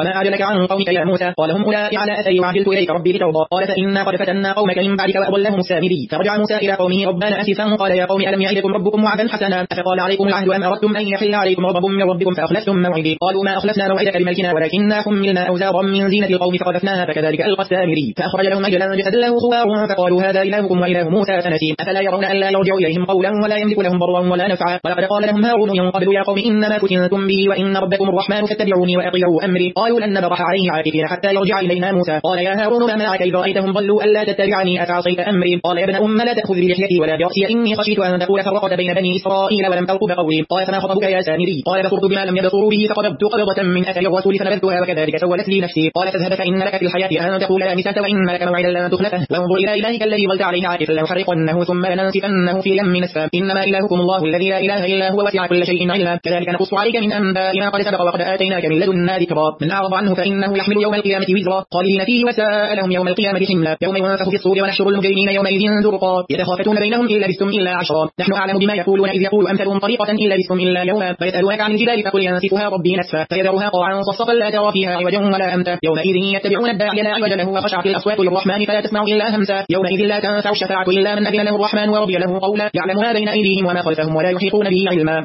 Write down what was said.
وما أعجلك عن قومك يا موسى؟ قال هم أولئك على أثري وعجلت إليك ربي لترضى. قال فإنا قد فتنا قومك من بعدك وأضلهم السامري. فرجع موسى إلى قومه ربنا أسفا قال يا قوم ألم يعدكم ربكم وعدا حسنا أفقال عليكم العهد أم أردتم أن يحل عليكم غضب من ربكم فأخلفتم موعدي؟ قالوا ما أخلفنا موعدك بملكنا ولكننا حملنا أوزارا من زينة القوم فقذفناها فكذلك ألقى السامري. فأخرج لهم عجلا جسدا له خوار فقالوا هذا إلهكم وإله موسى فنسي أفلا يرون ألا يرجع إليهم قولا ولا يملك لهم ضرا ولا نفعا. ولقد قال لهم هارون من قبل يا قوم إنما فتنتم به وإن ربكم الرحمن فاتبعوني وأطيعوا أمري. قالوا لن نبرح عليه عاكفين حتى يرجع إلينا موسى. قال يا هارون ما منعك إذ رأيتهم ضلوا ألا تتبعني أفعصيت أمري؟ قال يا ابن أم لا تأخذ بلحيتي ولا برأسي إني خشيت أن تقول فرقت بين بني إسرائيل ولم ترقب قولي. قال فما خطبك يا سامري؟ قال بصرت بما لم يبصروا به فقبضت قبضة من أثر الرسول فنبذتها وكذلك سولت لي نفسي. قال فاذهب فإن لك في الحياة أن تقول لا مساس وإن لك موعدا لن تخلفه وانظر إلى إلهك الذي ظلت عليه عاكفا لنحرقنه ثم لننسفنه في يم نسفا إنما إلهكم الله الذي لا إله إلا هو وسع كل شيء علما كذلك نقص عليك من أنباء ما قد سبق وقد آتيناك من لدنا ذكرا من أعرض عنه فإنه يحمل يوم القيامة وزرا خالدين فيه وساء لهم يوم القيامة حملا يوم ينفخ في الصور ونحشر المجرمين يومئذ زرقا يتخافتون بينهم إن لبثتم إلا عشرا نحن أعلم بما يقولون إذ يقول أمثلهم طريقة إن لبثتم إلا يوما فيسألونك عن الجبال فقل ينسفها ربي نسفا فيذرها قاعا صفصفا لا ترى فيها عوجا ولا أمتا يومئذ يتبعون الداعي لا عوج له وخشعت الأصوات للرحمن فلا تسمع إلا همسا يومئذ لا تنفع الشفاعة إلا من أذن له الرحمن ورضي له قولا يعلم ما بين أيديهم وما خلفهم ولا يحيطون به علما.